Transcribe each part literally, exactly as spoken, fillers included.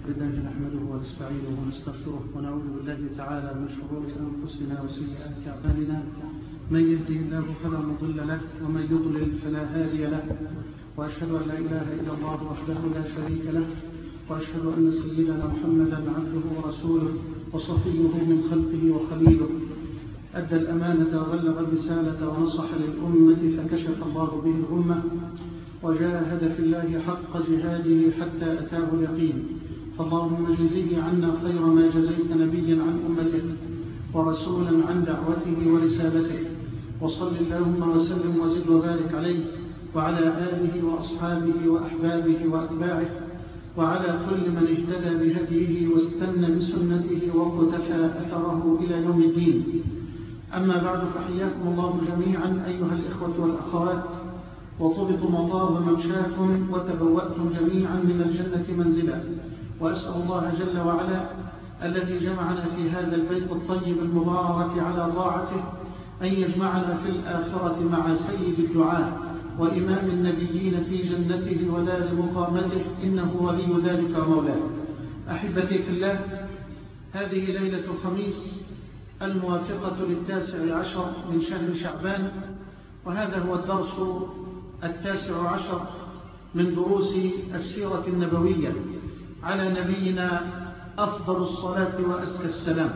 بالله نحمده ونستعينه ونستغفره ونعوذ بالله تعالى من شرور أنفسنا وسيئات أعمالنا. من يهده الله فلا مضل له ومن يضلل فلا هادي له، وأشهد أن لا إله إلا الله وحده لا شريك له، وأشهد أن سيدنا محمدا عبده ورسوله وصفيه من خلقه وخليله، أدى الأمانة وبلغ الرسالة ونصح للأمة فكشف الله به الأمة وجاهد في الله حق جهاده حتى أتاه اليقين. فاللهم جزيه عنا خير ما جزيت نبيا عن أمته ورسولا عن دعوته ورسالته، وصل اللهم وسلم وزد وبارك عليه وعلى آله وأصحابه وأحبابه وأتباعه وعلى كل من اهتدى بهديه واستنى بسنته وقتفى أثره إلى يوم الدين. أما بعد، فحياكم الله جميعا أيها الإخوة والأخوات، وطبتم الله ممشاكم وتبوأتم جميعا من الجنة منزلا. وأسأل الله جل وعلا الذي جمعنا في هذا البيت الطيب المبارك على طاعته أن يجمعنا في الآخرة مع سيد الدعاء وإمام النبيين في جنته ودار مقامته، إنه ولي ذلك ومولاه. أحبتي في الله، هذه ليلة الخميس الموافقة للتاسع عشر من شهر شعبان، وهذا هو الدرس التاسع عشر من دروس السيرة النبوية على نبينا أفضل الصلاة وأزكى السلام.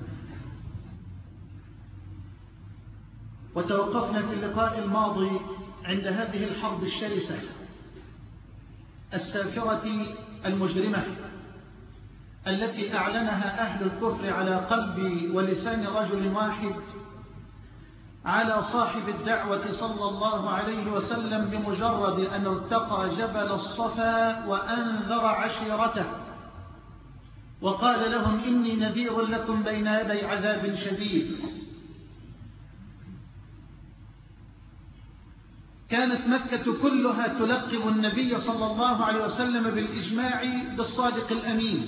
وتوقفنا في اللقاء الماضي عند هذه الحرب الشرسة السافرة المجرمة التي أعلنها أهل الكفر على قلب ولسان رجل واحد على صاحب الدعوة صلى الله عليه وسلم بمجرد أن ارتقى جبل الصفا وأنذر عشيرته وقال لهم إني نذير لكم بين يدي عذاب شديد. كانت مكة كلها تلقب النبي صلى الله عليه وسلم بالإجماع بالصادق الأمين،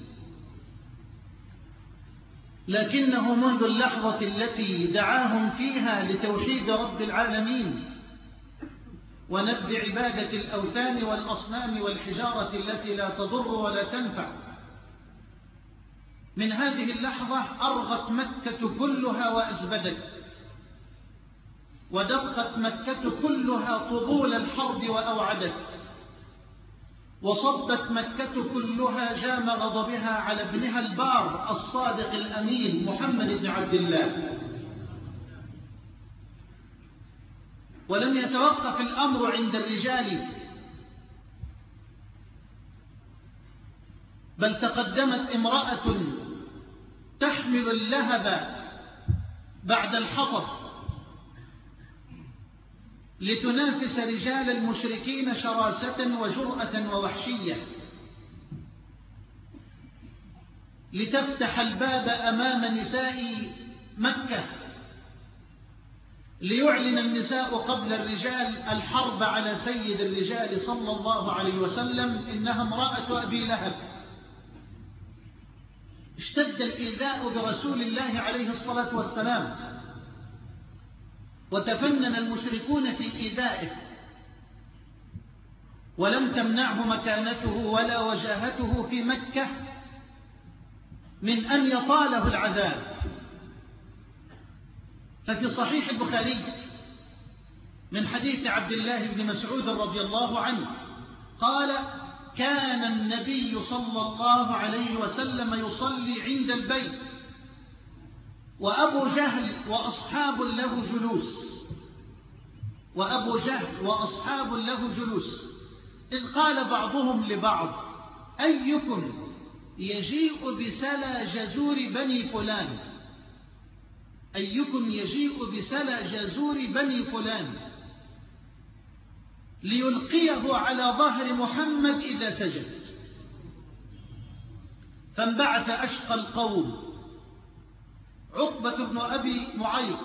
لكنه منذ اللحظة التي دعاهم فيها لتوحيد رب العالمين ونبذ عبادة الأوثان والأصنام والحجارة التي لا تضر ولا تنفع، من هذه اللحظة أرغت مكة كلها وأزبدت، ودقت مكة كلها طبول الحرب وأوعدت، وصبت مكة كلها جام غضبها على ابنها البار الصادق الأمين محمد بن عبد الله. ولم يتوقف الأمر عند الرجال، بل تقدمت امرأة تحمل اللهب بعد الحطب لتنافس رجال المشركين شراسة وجرأة ووحشية، لتفتح الباب أمام نساء مكة، ليعلن النساء قبل الرجال الحرب على سيد الرجال صلى الله عليه وسلم، إنها امرأة أبي لهب. اشتد الإيذاء برسول الله عليه الصلاة والسلام، وتفنن المشركون في إيذائه، ولم تمنعه مكانته ولا وجاهته في مكة من أن يطاله العذاب. ففي صحيح البخاري من حديث عبد الله بن مسعود رضي الله عنه قال: كان النبي صلى الله عليه وسلم يصلي عند البيت وأبو جهل وأصحاب له جلوس وأبو جهل وأصحاب له جلوس إذ قال بعضهم لبعض: أيكم يجيء بسلى جزور بني فلان أيكم يجيء بسلى جزور بني فلان ليلقيه على ظهر محمد إذا سجد. فانبعث أشقى القوم عقبة بن أبي معيط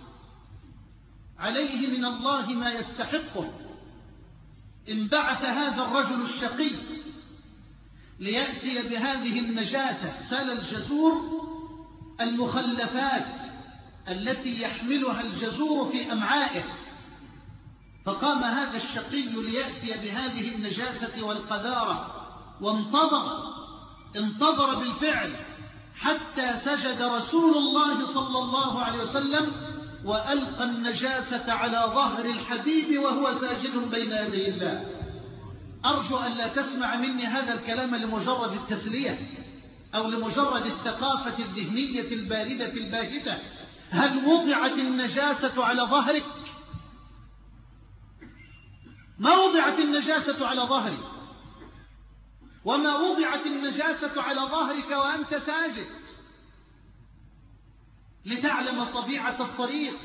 عليه من الله ما يستحقه. انبعث هذا الرجل الشقي ليأتي بهذه النجاسة سل الجزور، المخلفات التي يحملها الجزور في أمعائه. فقام هذا الشقي ليأتي بهذه النجاسة والقذارة وانتظر انتظر بالفعل حتى سجد رسول الله صلى الله عليه وسلم وألقى النجاسة على ظهر الحبيب وهو ساجد بين يدي الله. أرجو أن لا تسمع مني هذا الكلام لمجرد التسلية أو لمجرد الثقافة الذهنية الباردة الباهتة. هل وضعت النجاسة على ظهرك؟ ما وضعت النجاسة على ظهري، وما وضعت النجاسة على ظهرك وأنت ساجد، لتعلم طبيعة الطريق.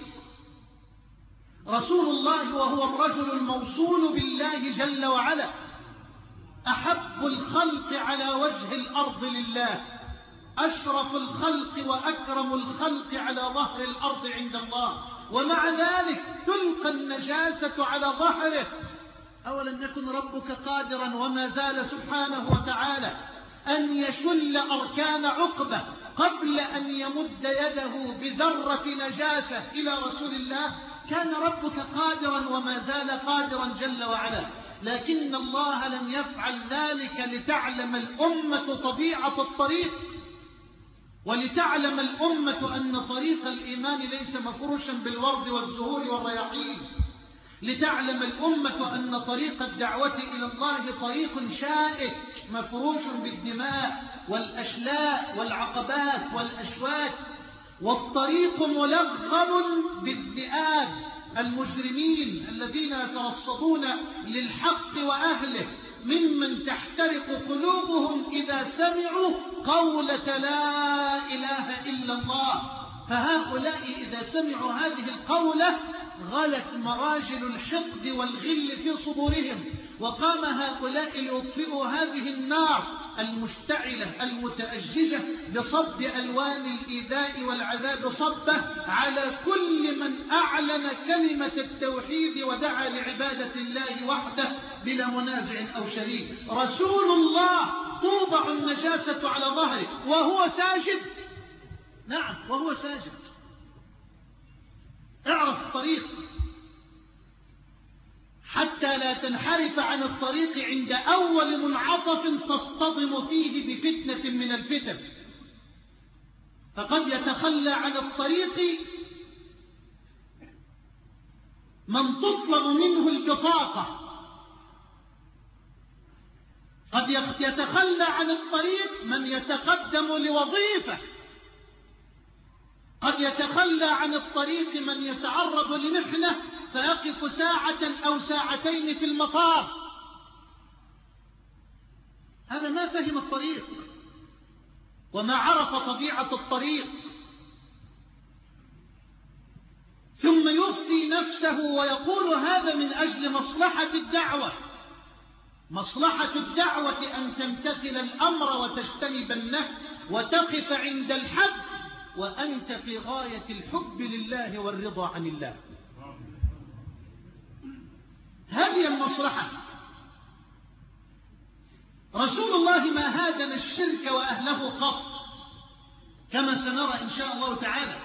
رسول الله وهو الرجل الموصول بالله جل وعلا، أحب الخلق على وجه الأرض لله، أشرف الخلق وأكرم الخلق على ظهر الأرض عند الله، ومع ذلك تلقى النجاسة على ظهره. أولم يكن ربك قادرا وما زال سبحانه وتعالى أن يشل أركان عقبة قبل أن يمد يده بذرة نجاسة إلى رسول الله؟ كان ربك قادرا وما زال قادرا جل وعلا، لكن الله لم يفعل ذلك لتعلم الأمة طبيعة الطريق، ولتعلم الأمة أن طريق الإيمان ليس مفروشا بالورد والزهور والرياحين، لتعلم الأمة أن طريق الدعوة إلى الله طريق شائك مفروش بالدماء والأشلاء والعقبات والأشواك، والطريق ملغم بالذئاب المجرمين الذين يترصدون للحق وأهله، ممن تحترق قلوبهم إذا سمعوا قولة لا إله إلا الله. فهؤلاء إذا سمعوا هذه القولة غلت مراجل الحقد والغل في صدورهم، وقام هؤلاء ليطفئوا هذه النار المشتعلة المتأججة بصب ألوان الإيذاء والعذاب صبه على كل من أعلن كلمة التوحيد ودعا لعبادة الله وحده بلا منازع أو شريك. رسول الله توضع النجاسة على ظهره وهو ساجد، نعم وهو ساجد. اعرف الطريق حتى لا تنحرف عن الطريق عند أول منعطف تصطدم فيه بفتنة من الفتن، فقد يتخلى عن الطريق من تطلب منه البطاقة، قد يتخلى عن الطريق من يتقدم لوظيفة، قد يتخلى عن الطريق من يتعرض لمحنة فيقف ساعة أو ساعتين في المطار. هذا ما فهم الطريق وما عرف طبيعة الطريق، ثم يفتي نفسه ويقول هذا من أجل مصلحة الدعوة. مصلحة الدعوة أن تمتثل الأمر وتجتنب النهي وتقف عند الحد وأنت في غاية الحب لله والرضا عن الله. هذه المصلحة. رسول الله ما هادن الشرك وأهله قط، كما سنرى إن شاء الله تعالى.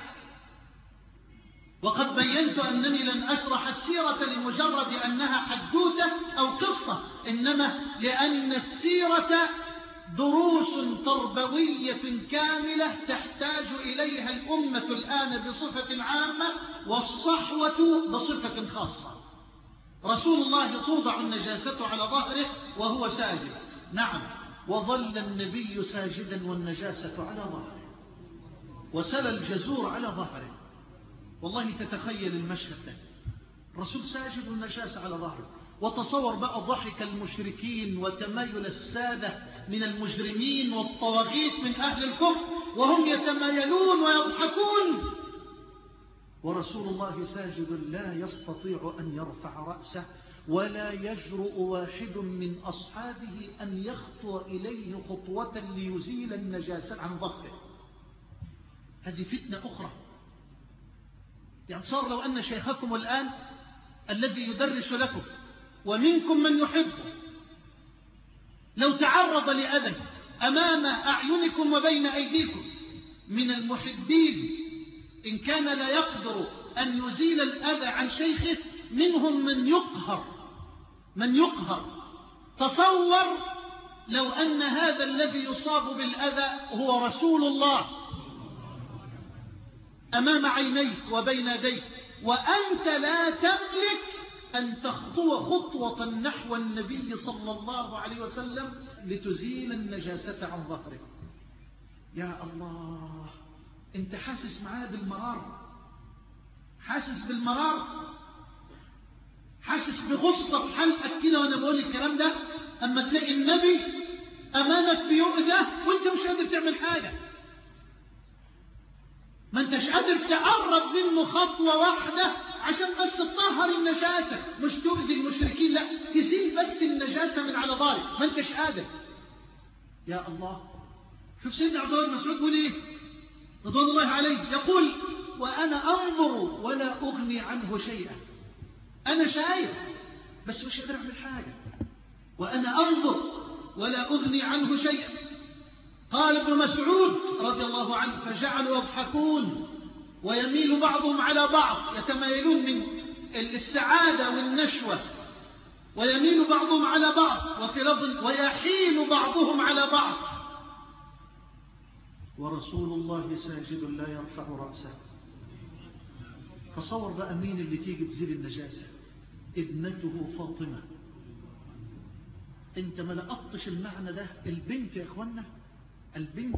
وقد بينت أنني لن أشرح السيرة لمجرد أنها حدوتة أو قصة، إنما لأن السيرة دروس تربوية كاملة تحتاج إليها الأمة الآن بصفة عامة والصحوة بصفة خاصة. رسول الله توضع النجاسة على ظهره وهو ساجد، نعم، وظل النبي ساجدا والنجاسة على ظهره، وسل الجزور على ظهره. والله تتخيل المشهد ده، الرسول ساجد والنجاسة على ظهره. وتصور بقى ضحك المشركين وتمايل السادة من المجرمين والطواغيت من أهل الكفر وهم يتمايلون ويضحكون، ورسول الله ساجد لا يستطيع أن يرفع رأسه، ولا يجرؤ واحد من أصحابه أن يخطو إليه خطوة ليزيل النجاسة عن ظهره. هذه فتنة أخرى. يعني صار لو أن شيخكم الآن الذي يدرس لكم ومنكم من يحبه لو تعرض لأذى أمام أعينكم وبين أيديكم من المحبين، إن كان لا يقدر أن يزيل الأذى عن شيخه، منهم من يقهر من يقهر تصور لو أن هذا الذي يصاب بالأذى هو رسول الله أمام عينيك وبين يديك، وأنت لا تملك أن تخطو خطوة نحو النبي صلى الله عليه وسلم لتزيل النجاسة عن ظهره. يا الله، أنت حاسس معاه بالمرار، حاسس بالمرار، حاسس بغصة في حلقك كده وأنا بقول الكلام ده. أما تلاقي النبي أمامك بيؤذى وأنت مش قادر تعمل حاجة، ما أنتش قادر تقرب منه خطوة واحدة عشان بس تطهر النجاسة، مش تؤذي المشركين، لا، تزيل بس النجاسة من على ظهرك، ما أنتش قادر. يا الله، شوف سيدنا عبد الله بن مسعود يقول إيه رضوان الله عليه، يقول: وأنا أنظر ولا أغني عنه شيئا. أنا شايف بس مش قادر أعمل حاجة، وأنا أنظر ولا أغني عنه شيئا. قال ابن مسعود رضي الله عنه: فجعلوا يضحكون ويميل بعضهم على بعض، يتمايلون من السعادة والنشوة، ويميل بعضهم على بعض، وفي لفظ ويحيل بعضهم على بعض، ورسول الله ساجد لا يرفع رأسه. تصور بقى مين اللي تيجي تزيل النجاسة؟ ابنته فاطمة. انت ما لقطش المعنى ده؟ البنت يا اخوانا، البنت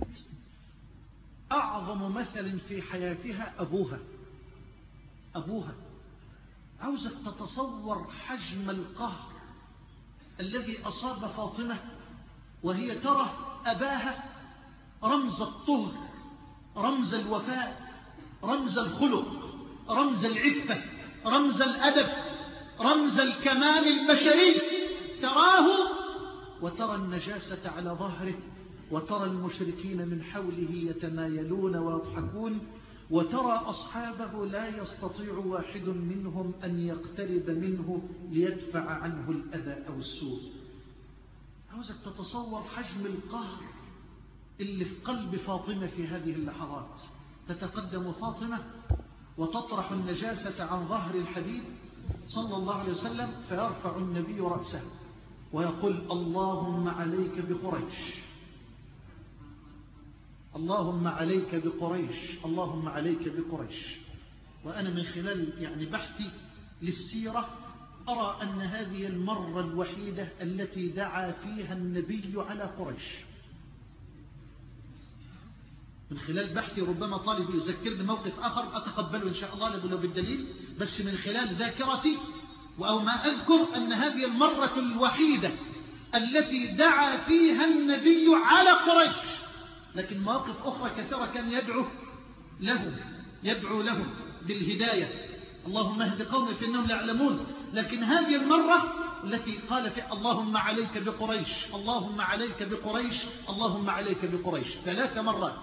أعظم مثل في حياتها أبوها. أبوها عاوزك تتصور حجم القهر الذي أصاب فاطمة وهي ترى أباها رمز الطهر، رمز الوفاء، رمز الخلق، رمز العفة، رمز الأدب، رمز الكمال البشري، تراه وترى النجاسة على ظهره، وترى المشركين من حوله يتمايلون ويضحكون، وترى أصحابه لا يستطيع واحد منهم أن يقترب منه ليدفع عنه الأذى أو السوء. عاوزك تتصور حجم القهر اللي في قلب فاطمة في هذه اللحظات. تتقدم فاطمة وتطرح النجاسة عن ظهر الحبيب صلى الله عليه وسلم، فيرفع النبي رأسه ويقول: اللهم عليك بقريش، اللهم عليك بقريش، اللهم عليك بقريش. وأنا من خلال يعني بحثي للسيرة أرى أن هذه المرة الوحيدة التي دعا فيها النبي على قريش. من خلال بحثي، ربما طالب يذكرني موقف آخر أتقبله إن شاء الله لو بالدليل، بس من خلال ذاكرتي أو ما أذكر أن هذه المرة الوحيدة التي دعا فيها النبي على قريش. لكن مواقف أخرى كثيرة كان يدعو لهم يدعو لهم بالهداية، اللهم اهد قومي فإنهم لا يعلمون. لكن هذه المرة التي قال فيها: اللهم عليك بقريش، اللهم عليك بقريش، اللهم عليك بقريش، ثلاث مرات.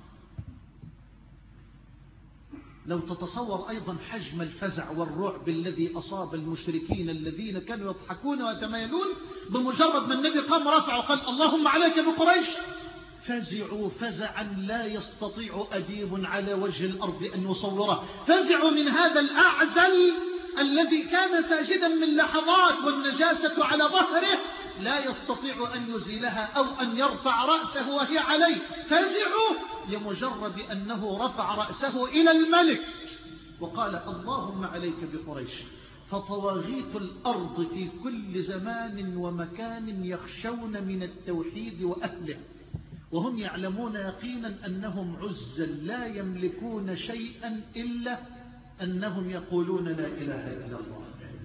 لو تتصور أيضا حجم الفزع والرعب الذي أصاب المشركين الذين كانوا يضحكون ويتمايلون، بمجرد ما النبي قام رفع وقال: اللهم عليك بقريش، فزعوا فزعا لا يستطيع أديب على وجه الأرض أن يصوره. فزعوا من هذا الأعزل الذي كان ساجدا من لحظات والنجاسة على ظهره لا يستطيع أن يزيلها أو أن يرفع رأسه وهي عليه. فزعوا لمجرد أنه رفع رأسه إلى الملك وقال: اللهم عليك بقريش. فطواغيت الأرض في كل زمان ومكان يخشون من التوحيد وأهله، وهم يعلمون يقينا أنهم عزل لا يملكون شيئا إلا أنهم يقولون لا إله إلا الله.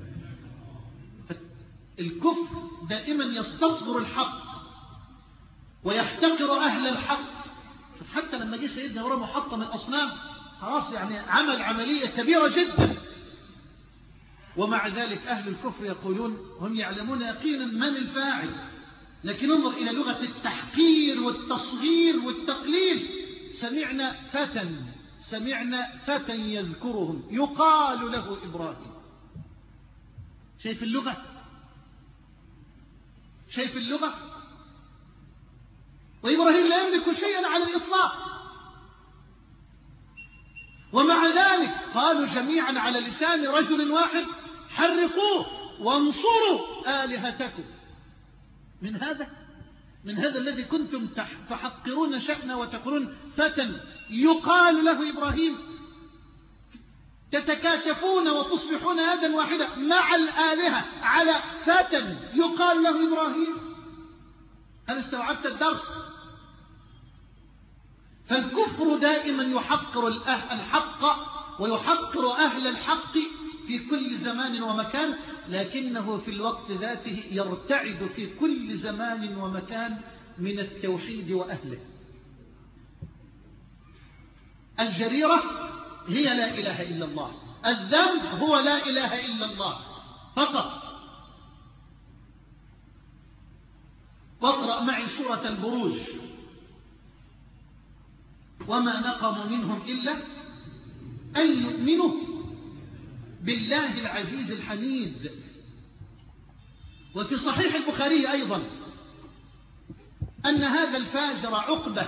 الكفر دائما يستصغر الحق ويحتقر أهل الحق. حتى لما جه سيدنا ورا محطم الأصنام، خلاص يعني عمل عملية كبيرة جدا، ومع ذلك أهل الكفر يقولون هم يعلمون يقينا من الفاعل. لكن انظر إلى لغة التحقير والتصغير والتقليل. سمعنا فتى سمعنا فتى يذكرهم يقال له إبراهيم. شايف اللغة؟ شايف اللغة؟ وإبراهيم لا يملك شيئا على الإطلاق، ومع ذلك قالوا جميعا على لسان رجل واحد: حرقوه وانصروا آلهتكم. من هذا من هذا الذي كنتم تحقرون شأنه وتقولون فتى يقال له إبراهيم، تتكاتفون وتصبحون يدا واحدة مع الآلهة على فتى يقال له إبراهيم. هل استوعبت الدرس؟ فالكفر دائما يحقر الحق ويحقر أهل الحق في كل زمان ومكان، لكنه في الوقت ذاته يرتعد في كل زمان ومكان من التوحيد وأهله. الجريرة هي لا إله إلا الله، الذنب هو لا إله إلا الله فقط. واقرأ معي سورة البروج. وما نقموا منهم إلا أن يؤمنوا بالله العزيز الحميد. وفي صحيح البخاري أيضا أن هذا الفاجر عقبة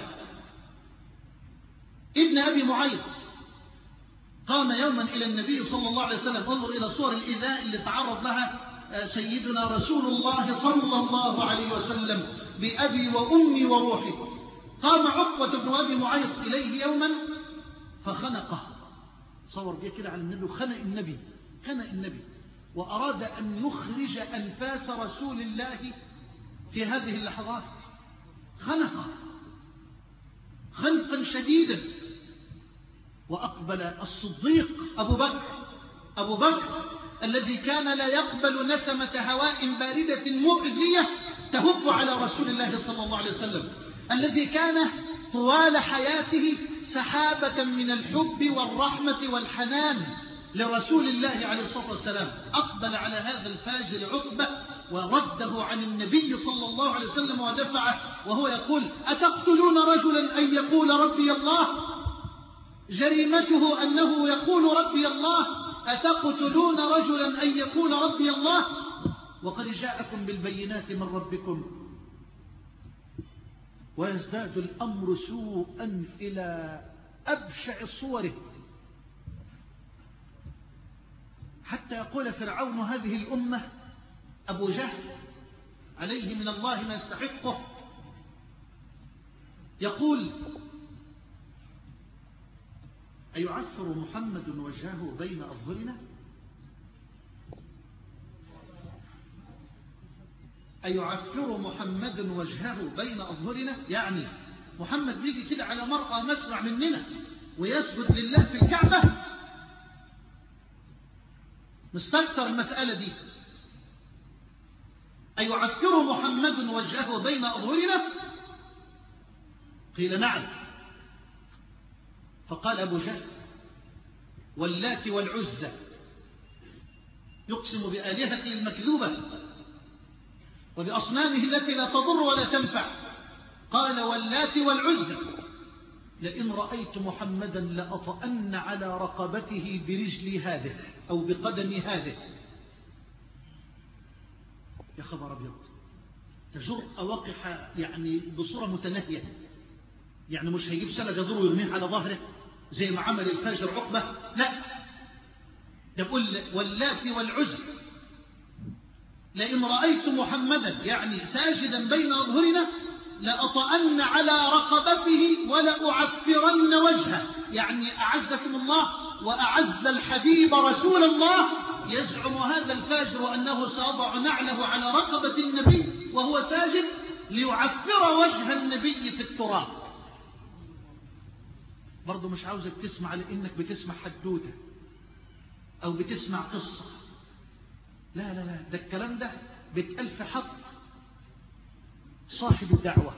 ابن أبي معيط قام يوما إلى النبي صلى الله عليه وسلم. انظر إلى صور الإيذاء اللي تعرض لها سيدنا رسول الله صلى الله عليه وسلم بأبي وأمي وروحي. قام عقبة بن أبي معيط إليه يوما فخنقه، صور بيه كده على النبي وخنق النبي خنق النبي وأراد أن يخرج أنفاس رسول الله في هذه اللحظات. خنقه خنقا شديدا. وأقبل الصديق أبو بكر أبو بكر الذي كان لا يقبل نسمة هواء باردة مؤذية تهب على رسول الله صلى الله عليه وسلم، الذي كان طوال حياته سحابة من الحب والرحمة والحنان لرسول الله عليه الصلاة والسلام. أقبل على هذا الفاجر عقبة ورده عن النبي صلى الله عليه وسلم ودفعه وهو يقول: أتقتلون رجلا أن يقول ربي الله؟ جريمته أنه يقول ربي الله. أتقتلون رجلا أن يقول ربي الله وقد جاءكم بالبينات من ربكم. ويزداد الأمر سوءا إلى أبشع صوره، حتى يقول فرعون هذه الأمة أبو جهل عليه من الله ما يستحقه، يقول: أيعثر محمد وجهه بين أظهرنا؟ أيعثر محمد وجهه بين أظهرنا؟ يعني محمد يجي كده على مرأى مسمع مننا ويسجد لله في الكعبة؟ نستكثر المسألة دي. أيعثر محمد وجهه بين أظهرنا؟ قيل نعم. فقال أبو جهل: واللات والعزى، يقسم بآلهته المكذوبة وبأصنامه التي لا تضر ولا تنفع. قال: واللات والعزى لئن رأيت محمدا لأطأن على رقبته برجلي هذه أو بقدمي هذه. يا خبر أبيض، تجرأ وقح يعني بصورة متناهية، يعني مش هيجيب سلة جزور ويرميه على ظهره زي ما عمل الفاجر عقبة، لا، يقول: واللات والعزى لئن رأيت محمدا يعني ساجدا بين أظهرنا لأطأن على رقبته ولأعفرن وجهه، يعني أعزكم الله وأعز الحبيب رسول الله. يزعم هذا الفاجر أنه سيضع نعله على رقبة النبي وهو ساجد ليعفر وجه النبي في التراب. برضو مش عاوزك تسمع لأنك بتسمع حدوتة أو بتسمع قصة، لا لا لا، ده الكلام ده بيتقال في حق صاحب الدعوة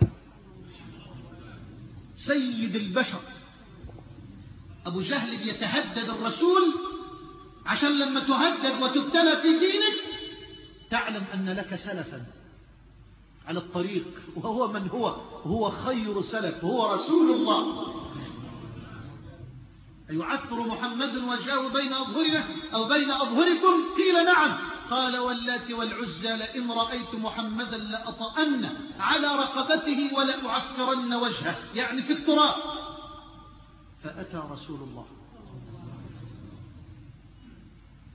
سيد البشر. أبو جهل بيتهدد الرسول عشان لما تهدد وتبتلى في دينك تعلم أن لك سلفا على الطريق، وهو من هو؟ هو خير سلف، هو رسول الله. أيعثر محمد وجهه بين أظهرنا أو بين أظهركم؟ قيل نعم. قال: واللات والعزى لئن رأيت محمدا لأطأن على رقبته ولأعفرن وجهه، يعني في التراب. فأتى رسول الله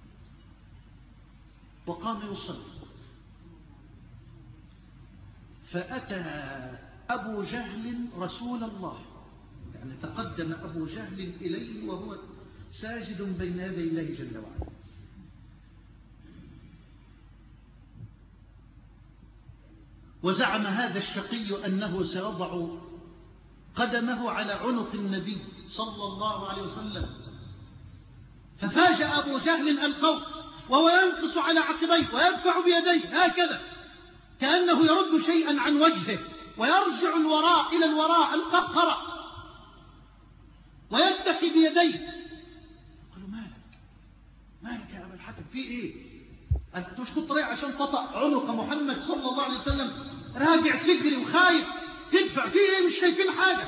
وقام يصلي، فأتى أبو جهل رسول الله، يعني تقدم أبو جهل إليه وهو ساجد بين يدي الله جل وعلا، وزعم هذا الشقي أنه سيضع قدمه على عنق النبي صلى الله عليه وسلم. ففاجأ أبو جهل القوم وهو ينقص على عقبيه ويدفع بيديه هكذا كأنه يرد شيئا عن وجهه، ويرجع الوراء إلى الوراء القهقرة ويتكي بيديه. قالوا مالك مالك يا أبا الحكم، في إيه؟ أنت مش كنت رايح عشان تطأ عنق محمد صلى الله عليه وسلم، راجع تجري وخايف تدفع، في إيه؟ مش شايفين حاجة.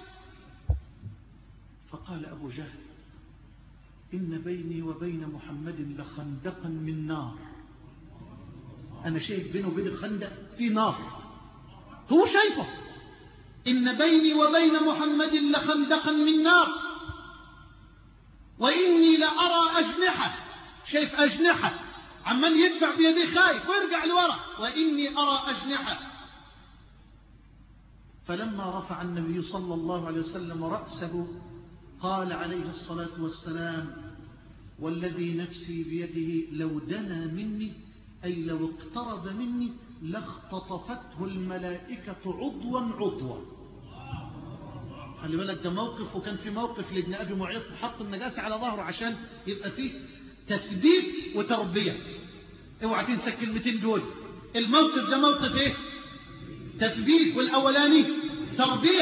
فقال أبو جهل إن بيني وبين محمد لخندقا من نار، أنا شايف بينه وبين الخندق في نار، هو شايفه. إن بيني وبين محمد لخندقا من نار وإني لأرى أجنحة، شايف أجنحة عمال يدفع بيديه خايف ويرجع لورا، وإني أرى أجنحة. فلما رفع النبي صلى الله عليه وسلم رأسه قال عليه الصلاة والسلام والذي نفسي بيده لو دنا مني، أي لو اقترب مني لاختطفته الملائكة عضوا عضوا. خلي بالك ده موقف، وكان في موقف لابن أبي معيط حط النجاسة على ظهره عشان يبقى فيه تثبيت وتربية. اوعى تنسى الكلمتين دول، الموقف ده موقف ايه؟ تثبيت، والأولاني تربية.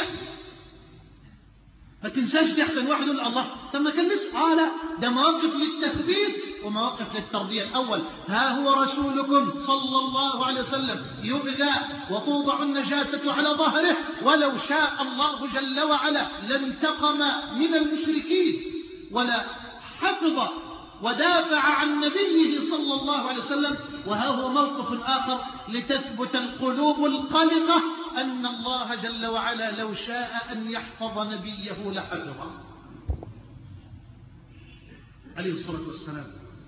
ما تنساش دي، احسن واحد يقول الله طب ما كان لسه، اه لا ده مواقف للتثبيت ومواقف للتربية. الأول ها هو رسولكم صلى الله عليه وسلم يؤذى وتوضع النجاسة على ظهره، ولو شاء الله جل وعلا لانتقم من المشركين ولا حفظ ودافع عن نبيه صلى الله عليه وسلم. وها هو موقف آخر لتثبت القلوب القلقة أن الله جل وعلا لو شاء أن يحفظ نبيه لحفظه عليه الصلاة والسلام.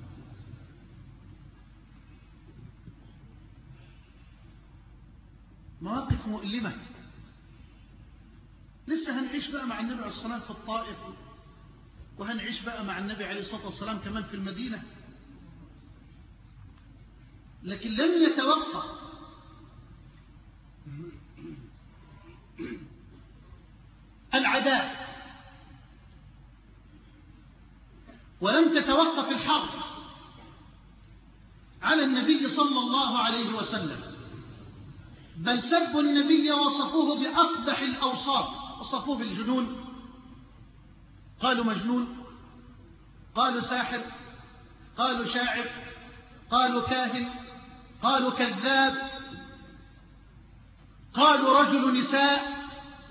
مواقف مؤلمة. لسه هنعيش بقى مع النبي عليه الصلاة والسلام في الطائف، وهنعيش بقى مع النبي عليه الصلاة والسلام كمان في المدينة، لكن لم يتوقف العداء ولم تتوقف الحرب على النبي صلى الله عليه وسلم، بل سبوا النبي وصفوه بأقبح الأوصاف. وصفوه بالجنون، قالوا مجنون، قالوا ساحر، قالوا شاعر، قالوا كاهن، قالوا كذاب، قالوا رجل نساء.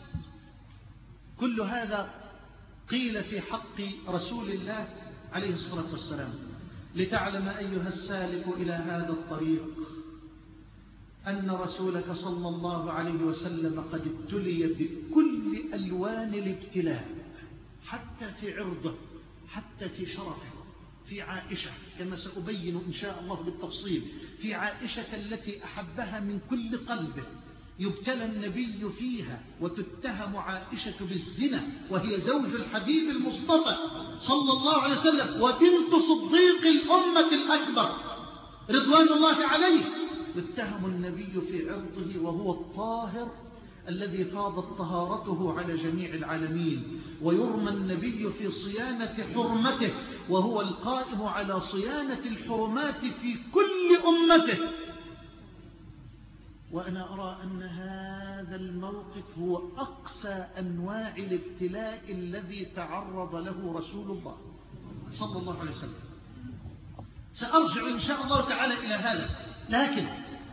كل هذا قيل في حق رسول الله عليه الصلاة والسلام. لتعلم أيها السالك إلى هذا الطريق أن رسولك صلى الله عليه وسلم قد ابتلي بكل ألوان الابتلاء، حتى في عرضه، حتى في شرفه. في عائشة كما سأبين إن شاء الله بالتفصيل، في عائشة التي أحبها من كل قلبه يبتلى النبي فيها وتتهم عائشة بالزنا، وهي زوج الحبيب المصطفى صلى الله عليه وسلم وبنت صديق الأمة الأكبر رضوان الله عليه. يتهم النبي في عرضه وهو الطاهر الذي فاضت طهارته على جميع العالمين، ويرمى النبي في صيانة حرمته وهو القائم على صيانة الحرمات في كل أمته. وأنا أرى أن هذا الموقف هو أقسى أنواع الابتلاء الذي تعرض له رسول الله صلى الله عليه وسلم. سأرجع إن شاء الله تعالى إلى هذا، لكن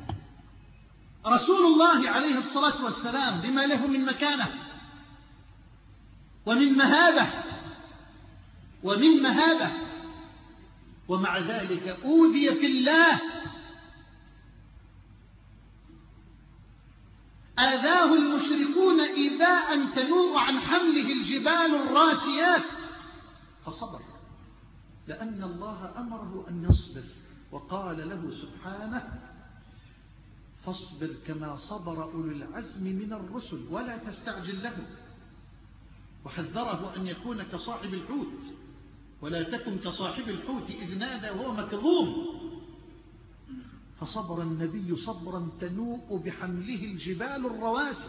رسول الله عليه الصلاة والسلام بما له من مكانة ومن مهابة ومن مهابة ومع ذلك أوذي في الله، آذاه المشركون إيذاء تنوء عن حمله الجبال الراسيات، فصبر لأن الله أمره أن يصبر، وقال له سبحانه فاصبر كما صبر أولو العزم من الرسل ولا تستعجل لهم، وحذره أن يكون كصاحب الحوت، ولا تكن كصاحب الحوت إذ نادى وهو مكظوم. فصبر النبي صبرا تنوء بحمله الجبال الرواسي.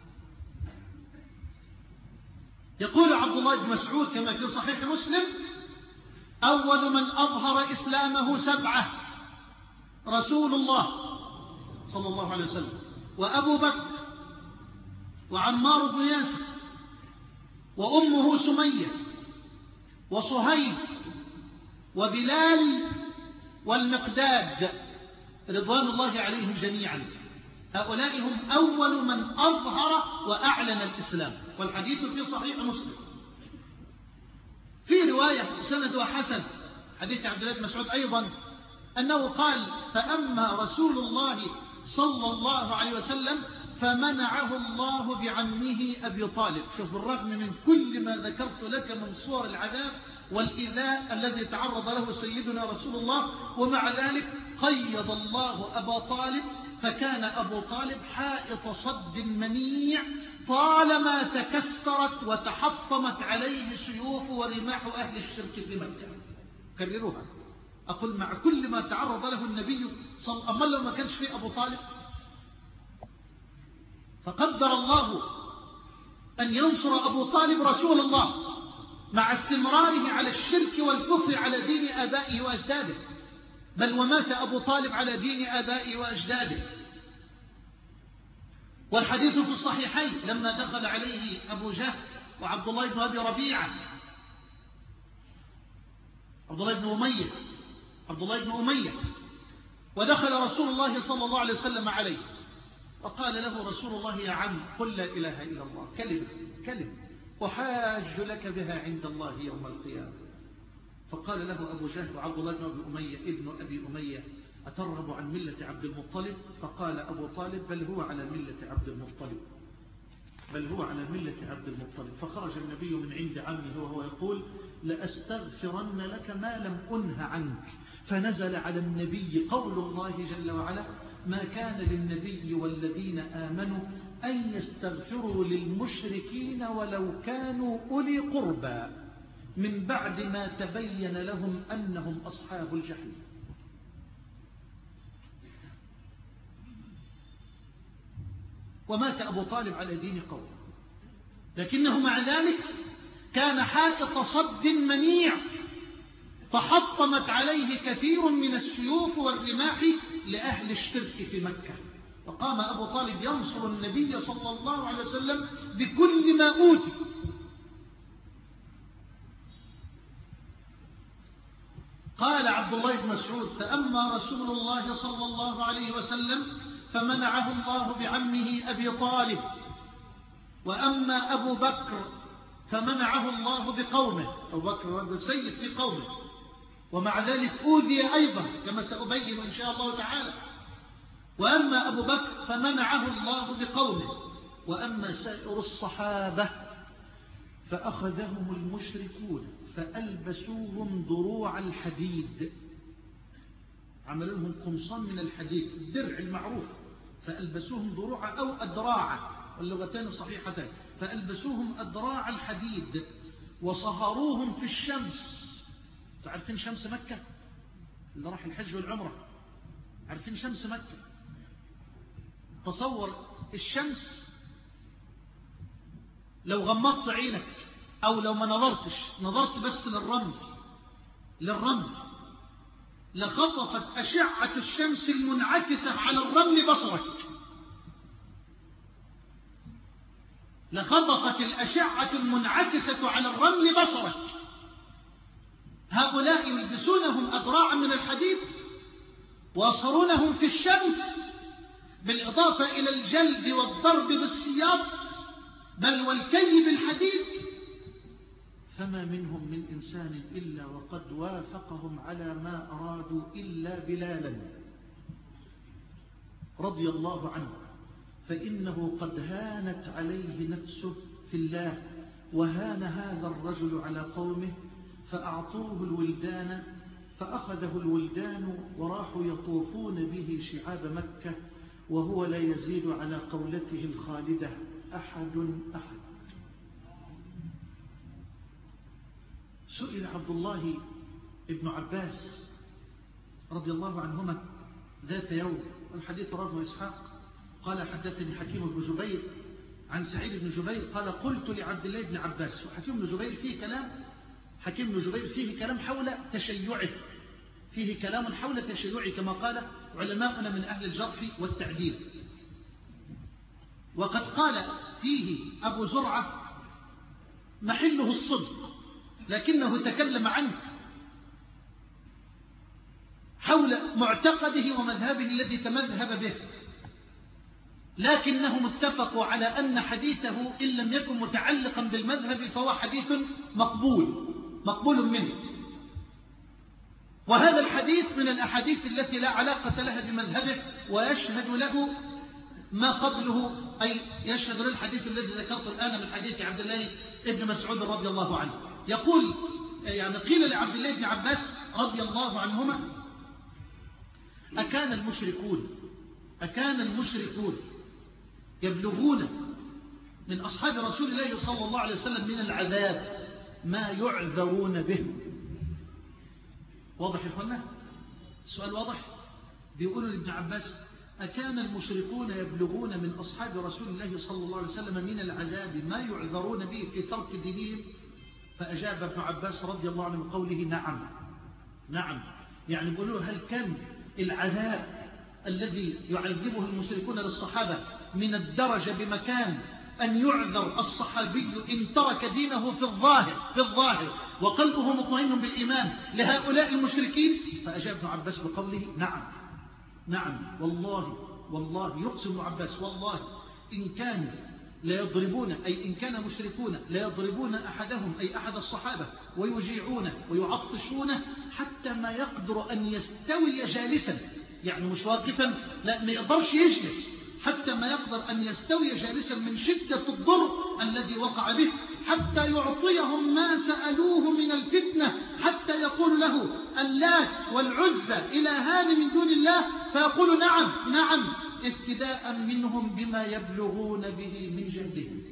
يقول عبد الله بن مسعود كما في صحيح مسلم: أول من أظهر إسلامه سبعة: رسول الله صلى الله عليه وسلم، وأبو بكر، وعمار بن ياسر، وأمه سمية، وصهيب، وبلال، والمقداد رضوان الله عليهم جميعا. هؤلاء هم أول من أظهر وأعلن الإسلام، والحديث في صحيح مسلم. في رواية سندها حسن حديث عبد الله بن مسعود أيضا أنه قال: فأما رسول الله صلى الله عليه وسلم فمنعه الله بعمه أبي طالب. شوف، بالرغم من كل ما ذكرت لك من صور العذاب والإذاء الذي تعرض له سيدنا رسول الله، ومع ذلك قيض الله أبا طالب، فكان أبو طالب حائط صد منيع طالما تكسرت وتحطمت عليه سيوف ورماح أهل الشرك في مكة. كرروها، أقول مع كل ما تعرض له النبي صلى الله عليه وسلم، لو ما كانش فيه أبو طالب فقدر الله أن ينصر أبو طالب رسول الله مع استمراره على الشرك والكفر على دين آبائه وأجداده، بل ومات أبو طالب على دين آبائه وأجداده. والحديث في الصحيحين لما دخل عليه أبو جهل وعبد الله بن أبي ربيعة، عبد الله بن أمية عبد الله بن أمية ودخل رسول الله صلى الله عليه وسلم عليه، وقال له رسول الله: يا عم، قل لا إله إلا الله، كلمة كلمة وحاج لك بها عند الله يوم القيامة. فقال له أبو جهل وعبد الله بن أبي أمية ابن أبي أمية: أترغب عن ملة عبد المطلب؟ فقال أبو طالب: بل هو على ملة عبد المطلب بل هو على ملة عبد المطلب. فخرج النبي من عند عمه وهو يقول: لأستغفرن لك ما لم أنه عنك. فنزل على النبي قول الله جل وعلا: ما كان للنبي والذين آمنوا أن يستغفروا للمشركين ولو كانوا أولي قربى من بعد ما تبين لهم أنهم أصحاب الجحيم. ومات أبو طالب على دين قومه، لكنه مع ذلك كان حائط صد منيع تحطمت عليه كثير من السيوف والرماح لأهل الشرك في مكة. فقام أبو طالب ينصر النبي صلى الله عليه وسلم بكل ما أوتي. قال عبد الله بن مسعود: فأما رسول الله صلى الله عليه وسلم فمنعه الله بعمه أبي طالب، وأما أبو بكر فمنعه الله بقومه. أبو بكر رجل سيد في قومه، ومع ذلك أوذي أيضا كما سأبين إن شاء الله تعالى. وأما أبو بكر فمنعه الله بقومه. وأما سائر الصحابة فأخذهم المشركون فألبسوهم ضروع الحديد، عملوا لهم قمصان من الحديد، الدرع المعروف، فألبسوهم ضروع أو أدراع، واللغتين صحيحتان، فألبسوهم أدراع الحديد وصهروهم في الشمس. تعرفين شمس مكة؟ اللي راح الحج والعمرة عارفين شمس مكة. تصور الشمس لو غمضت عينك أو لو ما نظرتش، نظرت بس للرمل للرمل لخطفت أشعة الشمس المنعكسة على الرمل بصرك، لخطفت الأشعة المنعكسة على الرمل بصرك. هؤلاء يلبسونهم أذراعا من الحديد ويصهرونهم في الشمس، بالإضافة إلى الجلد والضرب بالسياط بل والكي بالحديد. فما منهم من إنسان إلا وقد وافقهم على ما أرادوا إلا بلالا رضي الله عنه، فإنه قد هانت عليه نفسه في الله، وهان هذا الرجل على قومه، فأعطوه الولدان، فأخذه الولدان وراحوا يطوفون به شعاب مكة وهو لا يزيد على قولته الخالدة أحد أحد. سئل عبد الله ابن عباس رضي الله عنهما ذات يوم، الحديث رواه إسحاق قال حدثني حكيم بن جبير عن سعيد بن جبير قال قلت لعبد الله بن عباس، وحكيم بن جبير فيه كلام، حكيم بن جبير فيه كلام حول تشيعه، فيه كلام حول تشيعه كما قال علماءنا من أهل الجرح والتعديل. وقد قال فيه أبو زرعة محله الصدق، لكنه تكلم عنه حول معتقده ومذهبه الذي تمذهب به، لكنهم اتفقوا على أن حديثه إن لم يكن متعلقا بالمذهب فهو حديث مقبول مقبول منه. وهذا الحديث من الأحاديث التي لا علاقة لها بمذهبه، ويشهد له ما قبله، أي يشهد للحديث الذي ذكرته الآن من حديث عبد الله بن مسعود رضي الله عنه. يقول يعني قيل لعبد الله بن عباس رضي الله عنهما أكان المشركون أكان المشركون يبلغون من أصحاب رسول الله صلى الله عليه وسلم من العذاب ما يعذرون به؟ واضح يا اخوانا؟ السؤال واضح. بيقولوا لابن عباس أكان المشركون يبلغون من أصحاب رسول الله صلى الله عليه وسلم من العذاب ما يعذرون به في ترك دينهم؟ فأجاب ابن عباس رضي الله عنه بقوله نعم نعم. يعني بيقولوا هل كان العذاب الذي يعذبه المشركون للصحابة من الدرجة بمكان أن يعذر الصحابي إن ترك دينه في الظاهر في الظاهر وقلبه مطمئن بالإيمان لهؤلاء المشركين؟ فأجاب ابن عباس بقوله نعم نعم والله والله. يقسم ابن عباس والله إن كانوا ليضربون، أي إن كان مشركون ليضربون أحدهم أي أحد الصحابة ويجيعونه ويعطشونه حتى ما يقدر أن يستوي جالسا، يعني مش واقفا، لا ما يقدرش يجلس، حتى ما يقدر أن يستوي جالسا من شدة الضر الذي وقع به، حتى يعطيهم ما سألوه من الفتنة، حتى يقول له اللات والعزى إلهان من دون الله فيقول نعم نعم ابتداء منهم بما يبلغون به من جهدهم.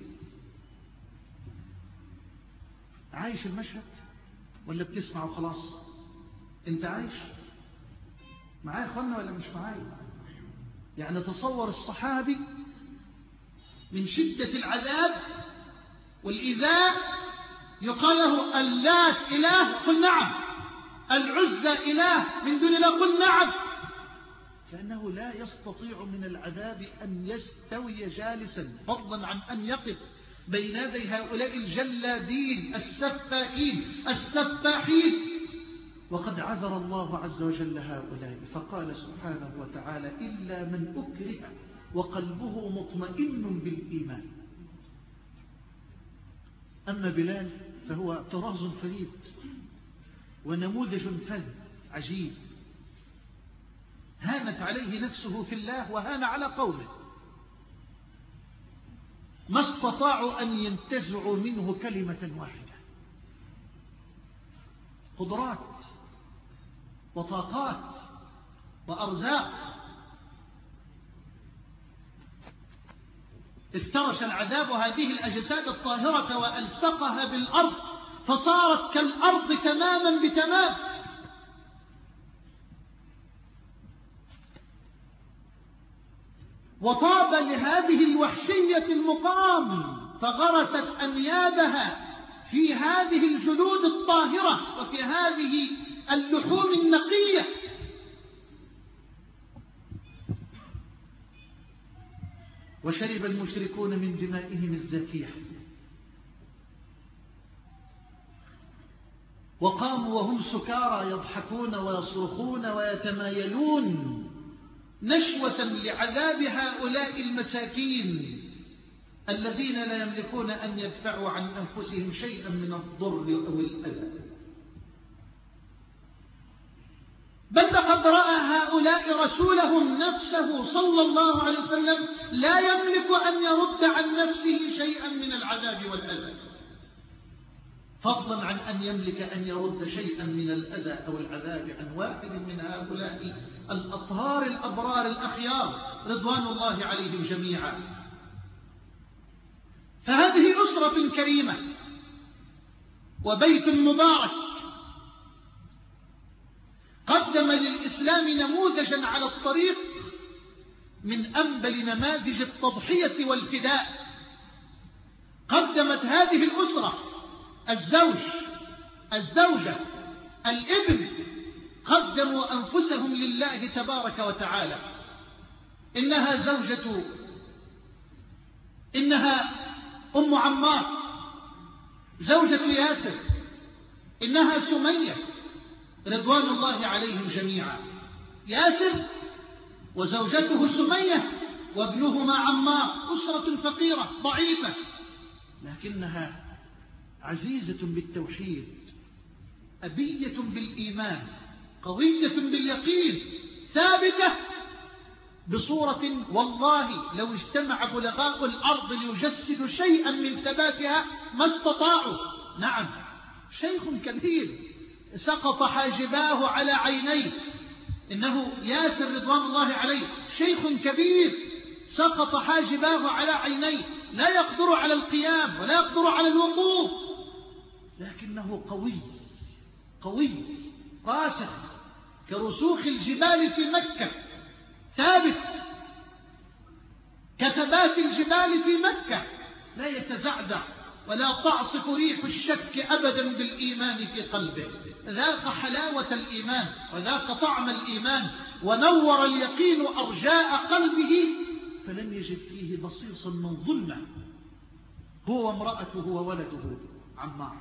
عايش المشهد ولا بتسمع وخلاص؟ انت عايش معايا يا اخوانا ولا مش معايا؟ يعني تصور الصحابي من شدة العذاب والإيذاء يقال له اللات إله قل نعم، العزى إله من دون الله قل نعم، فإنه لا يستطيع من العذاب أن يستوي جالسا، فضلا عن أن يقف بين يدي هؤلاء الجلادين السفاكين السفاحين. وقد عذر الله عز وجل هؤلاء فقال سبحانه وتعالى إلا من أكره وقلبه مطمئن بالإيمان. أما بلال فهو طراز فريد ونموذج فذ عجيب، هانت عليه نفسه في الله وهان على قومه، ما استطاعوا أن ينتزعوا منه كلمة واحدة. قدرات وطاقات وأرزاق. افترش العذاب هذه الأجساد الطاهرة وألصقها بالأرض فصارت كالأرض تماما بتمام. وطاب لهذه الوحشية المقام فغرست أنيابها في هذه الجلود الطاهرة وفي هذه اللحوم النقية. وشرب المشركون من دمائهم الزكية، وقاموا وهم سكارى يضحكون ويصرخون ويتمايلون نشوة لعذاب هؤلاء المساكين الذين لا يملكون أن يدفعوا عن أنفسهم شيئا من الضر أو الأذى. بل لقد رأى هؤلاء رسولهم نفسه صلى الله عليه وسلم لا يملك أن يرد عن نفسه شيئا من العذاب والأذى، فضلا عن أن يملك أن يرد شيئا من الأذى أو العذاب عن واحد من هؤلاء الأطهار الأبرار الأخيار رضوان الله عليهم جميعا. فهذه أسرة كريمة وبيت مبارك قدم للإسلام نموذجا على الطريق من أنبل نماذج التضحية والفداء. قدمت هذه الأسرة الزوج، الزوجة، الابن، قدموا أنفسهم لله تبارك وتعالى. إنها زوجة إنها أم عمار زوجة ياسر، إنها سمية رضوان الله عليهم جميعا. ياسر وزوجته سمية وابنهما عمار، أسرة فقيرة ضعيفة لكنها عزيزة بالتوحيد، أبية بالإيمان، قوية باليقين، ثابتة بصورة والله لو اجتمع بلغاء الأرض ليجسدوا شيئا من ثباتها ما استطاعوا. نعم، شيخ كبير سقط حاجباه على عينيه، إنه ياسر رضوان الله عليه شيخ كبير سقط حاجباه على عينيه، لا يقدر على القيام ولا يقدر على الوقوف، لكنه قوي قوي راسخ كرسوخ الجبال في مكة، ثابت كثبات الجبال في مكة، لا يتزعزع ولا تعصف ريح الشك أبدا بالإيمان في قلبه. ذاق حلاوة الإيمان وذاق طعم الإيمان ونور اليقين أرجاء قلبه، فلم يجد فيه بصيصا من ظلمة، هو وامرأته وولده عمار.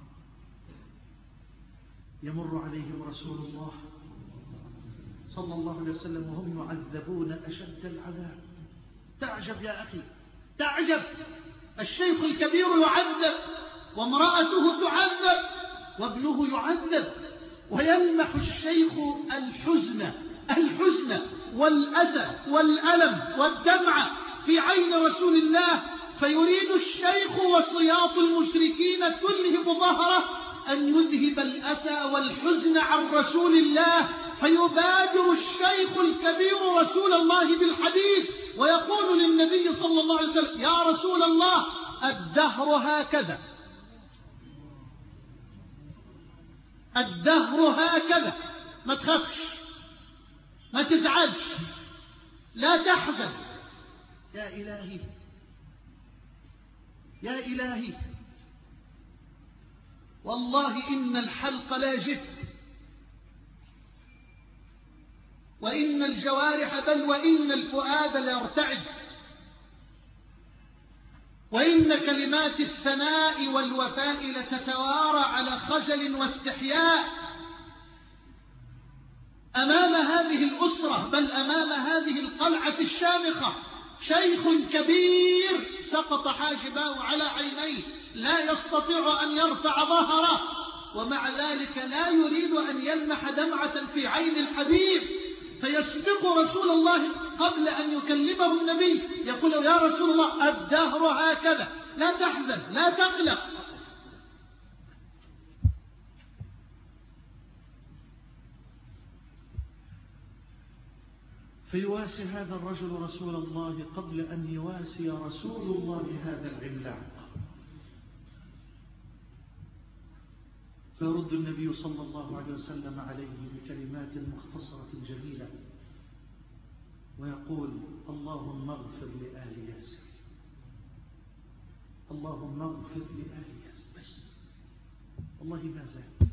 يمر عليهم رسول الله صلى الله عليه وسلم وهم يعذبون أشد العذاب. تعجب يا أخي، تعجب، الشيخ الكبير يعذب وامرأته تعذب وابنه يعذب، ويلمح الشيخ الحزن الحزن والأسى والألم والدمع في عين رسول الله، فيريد الشيخ وصياط المشركين تلهب ظهره أن يذهب الأسى والحزن عن رسول الله، فيبادر الشيخ الكبير رسول الله بالحديث ويقول للنبي صلى الله عليه وسلم: يا رسول الله، الدهر هكذا، الدهر هكذا، ما تخافش، ما تزعلش، لا تحزن. يا إلهي يا إلهي، والله إن الحلق لا جف، وإن الجوارح بل وإن الفؤاد لا يرتعد، وإن كلمات الثناء والوفاء لتتوارى على خجل واستحياء أمام هذه الأسرة، بل أمام هذه القلعة الشامخة. شيخ كبير سقط حاجباه على عينيه، لا يستطيع أن يرفع ظهره، ومع ذلك لا يريد أن يلمح دمعة في عين الحبيب، فيسبق رسول الله قبل أن يكلمه النبي يقول: يا رسول الله، الدهر هكذا، لا تحزن، لا تقلق. فيواسي هذا الرجل رسول الله قبل أن يواسي رسول الله هذا العملاق، فيرد النبي صلى الله عليه وسلم عليه بكلمات مختصرة جميلة ويقول: اللهم اغفر لآل ياسر، اللهم اغفر لآل ياسر. بس والله ما زال.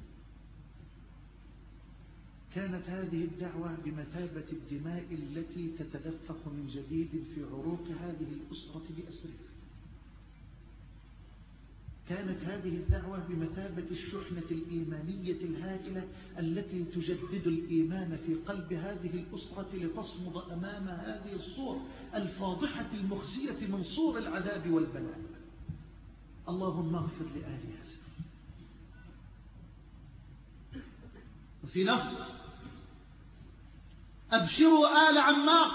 كانت هذه الدعوة بمثابة الدماء التي تتدفق من جديد في عروق هذه الأسرة بأسرها. كانت هذه الدعوة بمثابة الشحنة الإيمانية الهائلة التي تجدد الإيمان في قلب هذه الأسرة لتصمد أمام هذه الصور الفاضحة المخزية من صور العذاب والبلاء. اللهم اغفر لآل ياسر. وفي لفظ: أبشروا آل عمار.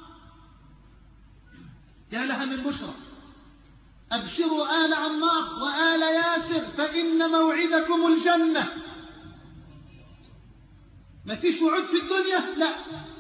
يا لها من بشرى، أبشروا آل عمار وآل ياسر فإن موعدكم الجنة. ما فيش وعود في الدنيا؟ لا.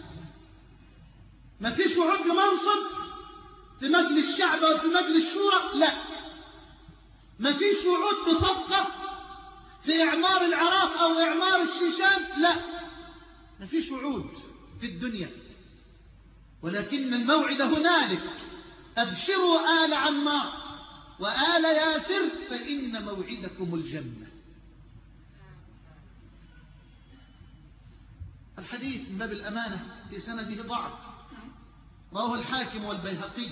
ما فيش وعود بمنصب في مجلس الشعب أو في مجلس الشورى؟ لا. ما فيش وعود بصفقة في إعمار العراق أو إعمار الشيشان؟ لا. ما فيش وعود في الدنيا، ولكن الموعد هنالك. أبشروا آل عمار وآل ياسر فإن موعدكم الجنة. الحديث من باب الأمانة في سنده ضعف، رواه الحاكم والبيهقي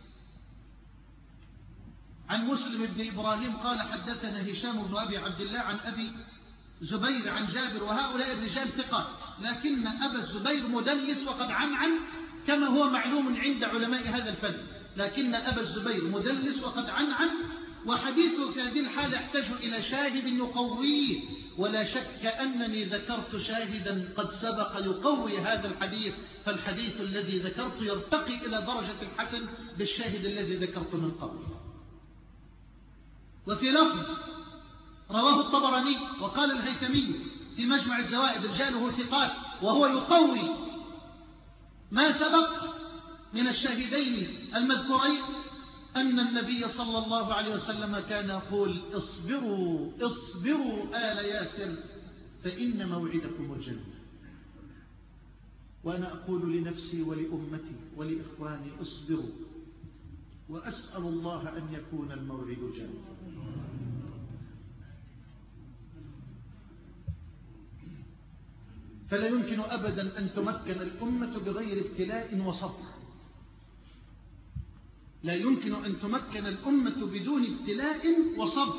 عن مسلم بن إبراهيم قال حدثنا هشام بن أبي عبد الله عن أبي زبير عن جابر، وهؤلاء الرجال ثقات، لكن أبا الزبير مدلس وقد عنعن كما هو معلوم عند علماء هذا الفن، لكن أبا الزبير مدلس وقد عنعن، وحديثه في هذه الحالة يحتاج إلى شاهد يقويه، ولا شك أنني ذكرت شاهدا قد سبق يقوي هذا الحديث، فالحديث الذي ذكرت يرتقي إلى درجة الحسن بالشاهد الذي ذكرت من قبل. وفي لفظ رواه الطبراني وقال الهيثمي في مجمع الزوائد رجاله ثقات، وهو يقوي ما سبق من الشاهدين المذكورين، أن النبي صلى الله عليه وسلم كان يقول اصبروا اصبروا آل ياسر فإن موعدكم الجنة. وأنا أقول لنفسي ولأمتي ولإخواني اصبروا، وأسأل الله أن يكون الموعد جنة. فلا يمكن أبدا أن تمكن الأمة بغير ابتلاء وصبر، لا يمكن أن تمكن الأمة بدون ابتلاء وصبر.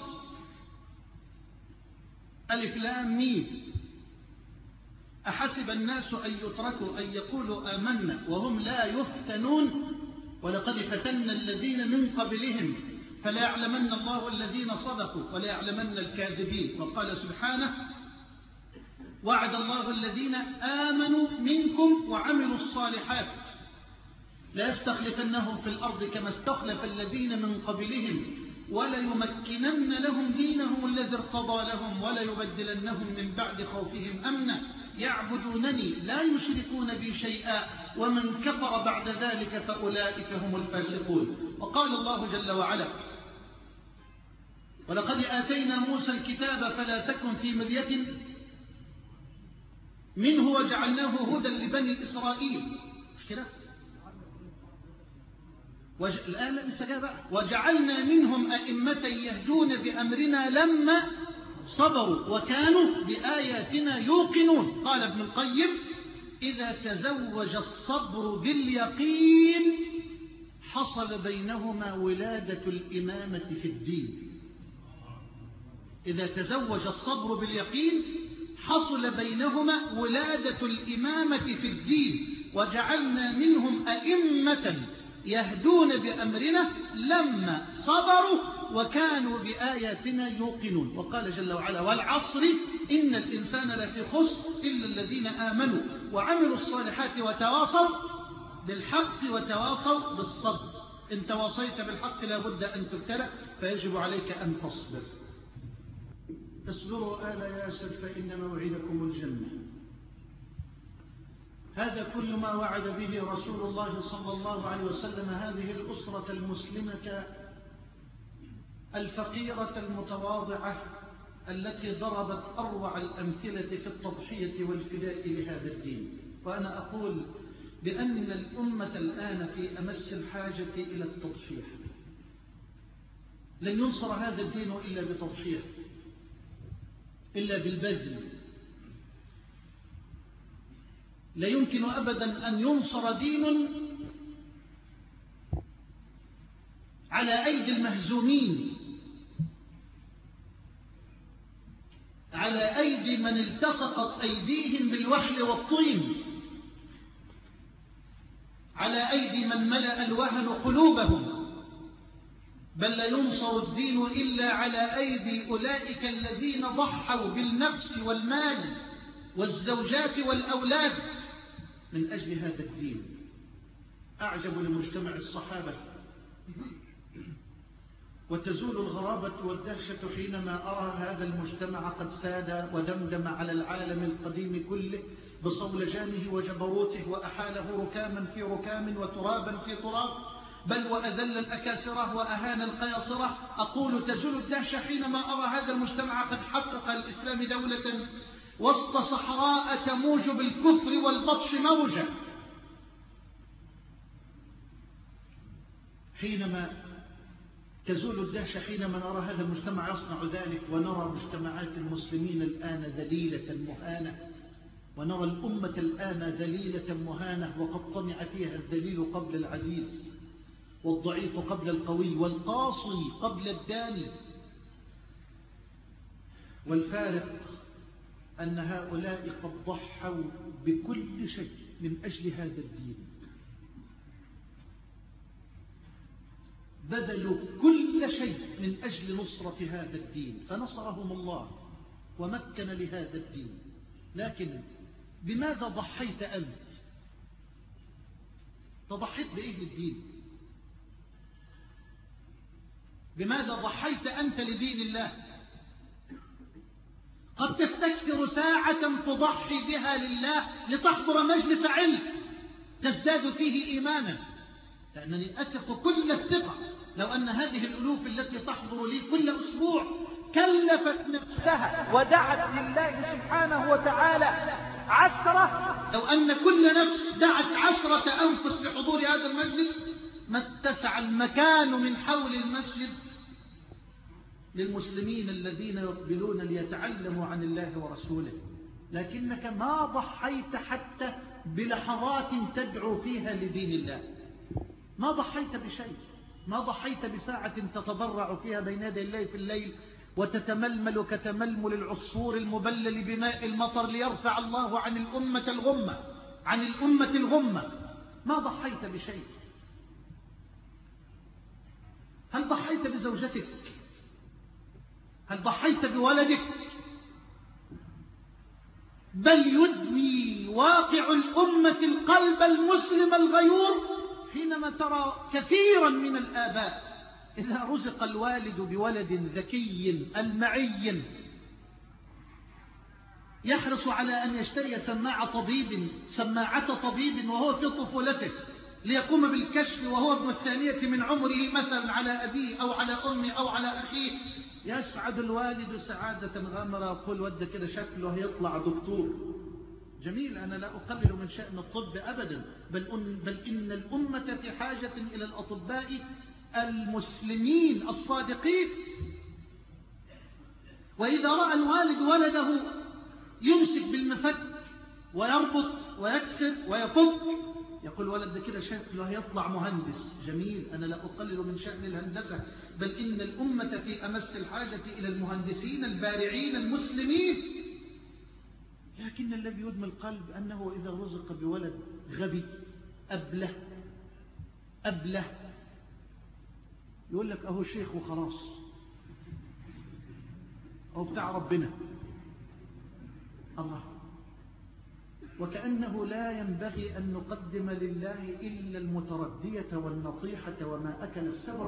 ألف لام ميم. أحسب الناس أن يتركوا أن يقولوا آمنا وهم لا يفتنون ولقد فتنا الذين من قبلهم فلا يعلمن الله الذين صدقوا ولا يعلمن الكاذبين. وقال سبحانه وعد الله الذين آمنوا منكم وعملوا الصالحات لا يستخلفنهم في الأرض كما استخلف الذين من قبلهم وليمكنن لهم دينهم الذي ارتضى لهم وليبدلنهم من بعد خوفهم أمنا يعبدونني لا يشركون بي شيئا ومن كفر بعد ذلك فأولئك هم الفاسقون. وقال الله جل وعلا ولقد آتينا موسى الكتاب فلا تكن في مرية منه وجعلناه هدى لبني إسرائيل. مش كده؟ وج... الآن لسه جاء بقى وجعلنا منهم أئمة يهدون بأمرنا لما صبروا وكانوا بآياتنا يوقنون. قال ابن القيم إذا تزوج الصبر باليقين حصل بينهما ولادة الإمامة في الدين. إذا تزوج الصبر باليقين حصل بينهما ولادة الإمامة في الدين وجعلنا منهم أئمة يهدون بأمرنا لما صبروا وكانوا بآياتنا يوقنون. وقال جل وعلا والعصر إن الإنسان لفي خسر إلا الذين آمنوا وعملوا الصالحات وتواصوا بالحق وتواصوا بالصبر. إن تواصيت بالحق لا بد أن تبتلى فيجب عليك أن تصبر. اصبروا آل ياسر فإن موعدكم الجنة. هذا كل ما وعد به رسول الله صلى الله عليه وسلم هذه الأسرة المسلمة الفقيرة المتواضعة التي ضربت أروع الأمثلة في التضحية والفداء لهذا الدين. وأنا أقول بأن الأمة الآن في أمس الحاجة إلى التضحية. لن ينصر هذا الدين إلا بتضحية، إلا بالبذل. لا يمكن أبدا أن ينصر دين على أيدي المهزومين، على أيدي من التصقت أيديهم بالوحل والطين، على أيدي من ملأ الوهن قلوبهم. بل لا ينصر الدين إلا على أيدي أولئك الذين ضحوا بالنفس والمال والزوجات والأولاد من أجل هذا الدين. أعجب لمجتمع الصحابة وتزول الغرابة والدهشة حينما أرى هذا المجتمع قد ساد ودمدم على العالم القديم كله بصولجانه وجبروته، وأحاله ركاما في ركام وترابا في تراب، بل وأذل الأكاسرة وأهان القياصرة. أقول تزول الدهشة حينما أرى هذا المجتمع قد حقق الإسلام دولة وسط صحراء تموج بالكفر والبطش موجة. حينما تزول الدهشة حينما نرى هذا المجتمع يصنع ذلك، ونرى مجتمعات المسلمين الآن ذليلة مهانة، ونرى الأمة الآن ذليلة مهانة، وقد طمع فيها الذليل قبل العزيز، والضعيف قبل القوي، والقاصي قبل الداني. والفارق أن هؤلاء قد ضحوا بكل شيء من أجل هذا الدين، بذلوا كل شيء من أجل نصرة هذا الدين، فنصرهم الله ومكن لهذا الدين. لكن بماذا ضحيت أنت؟ تضحيت بإيه الدين؟ بماذا ضحيت أنت لدين الله؟ قد تستكثر ساعة تضحي بها لله لتحضر مجلس علم تزداد فيه إيمانا، لأنني أثق كل الثقة لو أن هذه الألوف التي تحضر لي كل أسبوع كلفت نفسها ودعت لله سبحانه وتعالى عشرة، لو أن كل نفس دعت عشرة أنفس لحضور هذا المجلس ما اتسع المكان من حول المسجد للمسلمين الذين يقبلون ليتعلموا عن الله ورسوله. لكنك ما ضحيت حتى بلحظات تدعو فيها لدين الله، ما ضحيت بشيء، ما ضحيت بساعة تتضرع فيها بين يدي الله في الليل وتتململ كتململ العصفور المبلل بماء المطر ليرفع الله عن الأمة الغمة عن الأمة الغمة. ما ضحيت بشيء. هل ضحيت بزوجتك؟ هل ضحيت بولدك؟ بل يدمي واقع الأمة القلب المسلم الغيور حينما ترى كثيرا من الآباء إذا رزق الوالد بولد ذكي المعي يحرص على أن يشتري سماعة طبيب سماعة طبيب وهو في طفولته ليقوم بالكشف وهو ابن الثانية من عمره مثلا على أبيه أو على أمه أو على أخيه. يسعد الوالد سعادة غامرة، يقول ود كده شكله يطلع دكتور. جميل، أنا لا أقلل من شأن الطب أبدا، بل, بل إن الأمة في حاجة إلى الأطباء المسلمين الصادقين. وإذا رأى الوالد ولده يمسك بالمفك ويربط ويكسر ويفك يقول ولد كده شكله يطلع مهندس. جميل، أنا لا أقلل من شأن الهندسة، بل إن الأمة في أمس الحاجة إلى المهندسين البارعين المسلمين. لكن الذي يدمي القلب أنه إذا رزق بولد غبي أبله أبله يقول لك أهو شيخ وخلاص، أو بتاع ربنا. الله، وكأنه لا ينبغي أن نقدم لله إلا المتردية والنطيحة وما أكل السبر.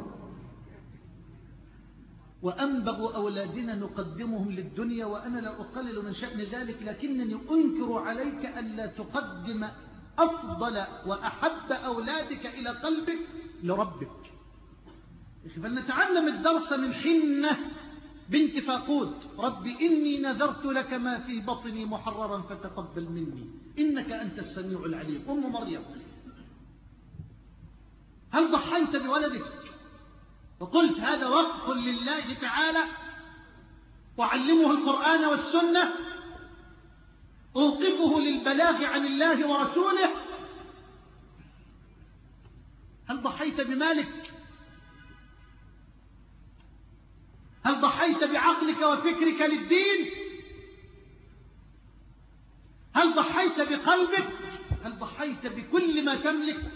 وأنبغ أولادنا نقدمهم للدنيا، وأنا لا أقلل من شأن ذلك، لكنني أنكر عليك ألا تقدم أفضل وأحب أولادك إلى قلبك لربك. فلنتعلم الدرس من حنة بنت فاقود: رب إني نذرت لك ما في بطني محررا فتقبل مني إنك أنت السميع العليم. أم مريم، هل ضحيت بولدك وقلت هذا وقف لله تعالى أعلمه القرآن والسنة، أوقفه للبلاغ عن الله ورسوله؟ هل ضحيت بمالك؟ هل ضحيت بعقلك وفكرك للدين؟ هل ضحيت بقلبك؟ هل ضحيت بكل ما تملك؟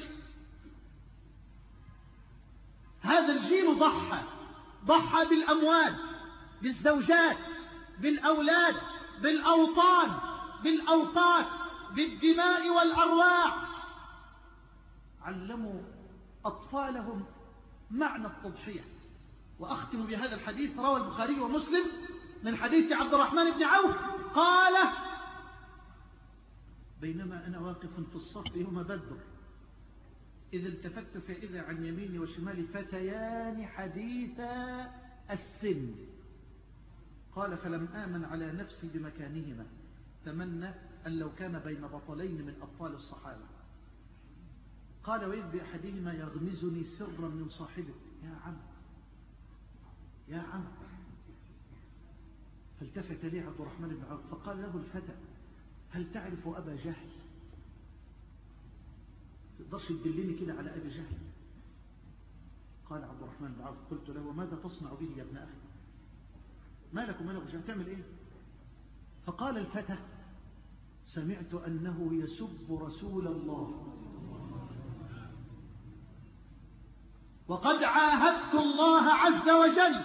هذا الجيل ضحى ضحى بالأموال، بالزوجات، بالأولاد، بالأوطان، بالأوقات، بالدماء والأرواح. علموا أطفالهم معنى التضحية، وأختم بهذا الحديث، روى البخاري ومسلم من حديث عبد الرحمن بن عوف قال: بينما أنا واقف في الصف يوم بدر إذا التفت فإذا عن يميني وشمالي فتيان حديثا السن. قال: فلم آمن على نفسي بمكانهما، تمنى أن لو كان بين بطلين من أبطال الصحابة. قال: وإذ بأحدهما يغمزني سرا من صاحبه. يا عم يا عم. فالتفت لي عبد الرحمن بن عوف فقال له الفتى: هل تعرف أبا جهل؟ تقدرش تدلني كده على أبي جهل؟ قال عبد الرحمن بن عوف: قلت له: وماذا تصنع به يا ابن أخي؟ ما لك وما له أبو جهل، تعمل إيه؟ فقال الفتى: سمعت أنه يسب رسول الله، وقد عاهدت الله عز وجل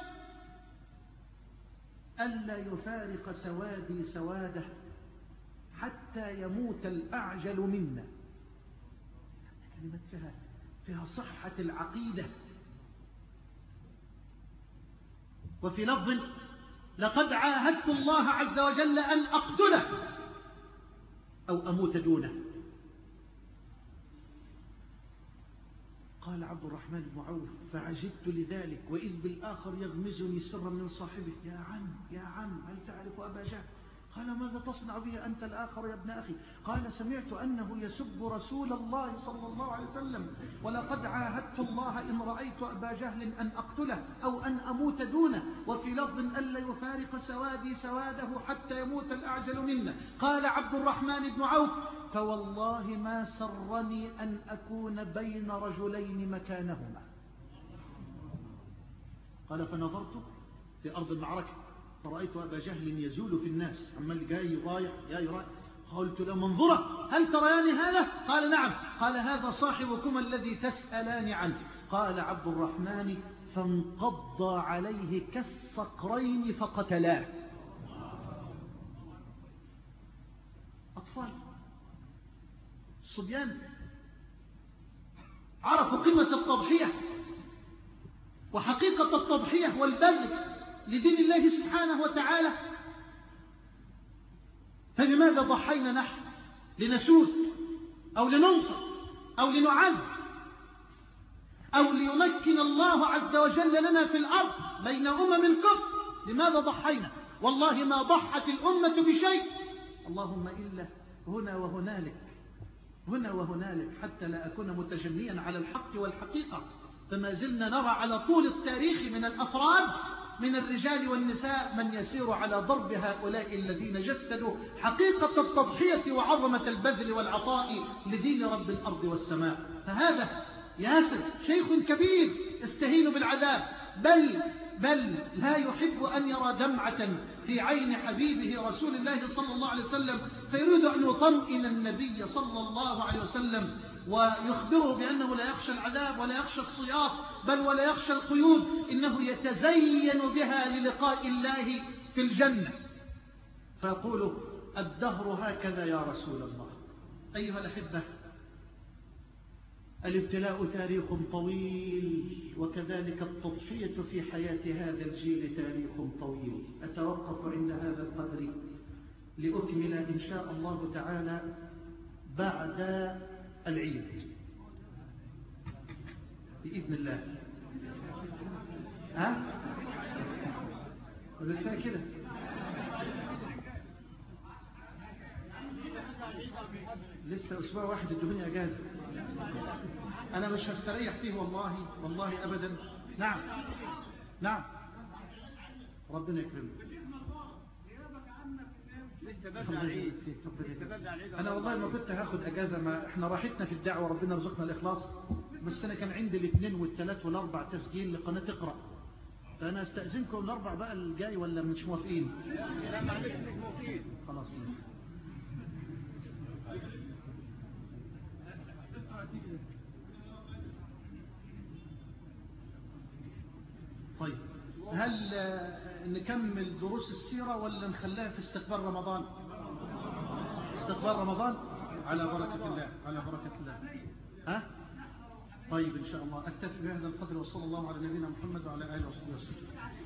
ألا يفارق سوادي سواده حتى يموت الأعجل منا. كلمة فيها, فيها صحة العقيدة. وفي لفظ: لقد عاهدت الله عز وجل أن أقتله أو أموت دونه. قال عبد الرحمن بن عوف: فعجبت لذلك وإذ بالآخر يغمزني سرا من صاحبه. يا عم يا عم، هل تعرف أبا جهل؟ قال: ماذا تصنع به أنت الآخر يا ابن أخي؟ قال: سمعت أنه يسب رسول الله صلى الله عليه وسلم، ولقد عاهدت الله إن رأيت أبا جهل أن أقتله أو أن أموت دونه، وفي لفظ: ألا يفارق سوادي سواده حتى يموت الأعجل منا. قال عبد الرحمن بن عوف: فوالله ما سرني أن أكون بين رجلين مكانهما. قال: فنظرت في أرض المعركة فرأيت أبا جهل يزول في الناس، عمال جاي يضايع جاي يرايح. قلت له: منظرة، هل تريان هذا؟ قال: نعم. قال: هذا صاحبكم الذي تسألان عنه. قال عبد الرحمن: فانقض عليه كالصقرين فقتلاه. أطفال صبيان عرفوا قيمة التضحية وحقيقة التضحية والبذل لدين الله سبحانه وتعالى. فلماذا ضحينا نحن؟ لنسود أو لننصر أو لنعز أو ليمكن الله عز وجل لنا في الأرض بين أمم الكفر؟ لماذا ضحينا؟ والله ما ضحت الأمة بشيء، اللهم إلا هنا وهنالك هنا وهنالك، حتى لا أكون متجنيا على الحق والحقيقة. فما زلنا نرى على طول التاريخ من الأفراد من الرجال والنساء من يسير على ضرب هؤلاء الذين جسدوا حقيقة التضحية وعظمة البذل والعطاء لدين رب الأرض والسماء. فهذا ياسر شيخ كبير استهين بالعذاب، بل بل لا يحب أن يرى دمعة في عين حبيبه رسول الله صلى الله عليه وسلم، فيريد أن يطمئن النبي صلى الله عليه وسلم ويخبره بأنه لا يخشى العذاب ولا يخشى الصياط بل ولا يخشى القيود، إنه يتزين بها للقاء الله في الجنة. فيقول: الدهر هكذا يا رسول الله. أيها الأحبة، الابتلاء تاريخ طويل، وكذلك التضحية في حياة هذا الجيل تاريخ طويل. أتوقف عند هذا القدر لأكمل إن شاء الله تعالى بعد العيد بإذن الله. ها؟ ولا كده؟ لسه أسبوع واحد ادوني أجازة، أنا مش هستريح فيه والله والله أبدا. نعم نعم، ربنا يكرمك. أنا والله ما كنت هاخد أجازة، ما إحنا راحتنا في الدعوة ربنا رزقنا الإخلاص، بس أنا كان عندي الاثنين والثلاث والأربع تسجيل لقناة اقرأ، فأنا أستأذنكم الأربع بقى الجاي ولا مش موافقين؟ خلاص طيب، هل نكمل دروس السيرة ولا نخليها في استقبال رمضان؟ استقبال رمضان على بركة الله على بركة الله. ها؟ طيب إن شاء الله أكتفي بهذا القدر، وصلى الله على نبينا محمد وعلى آله وصحبه وسلم.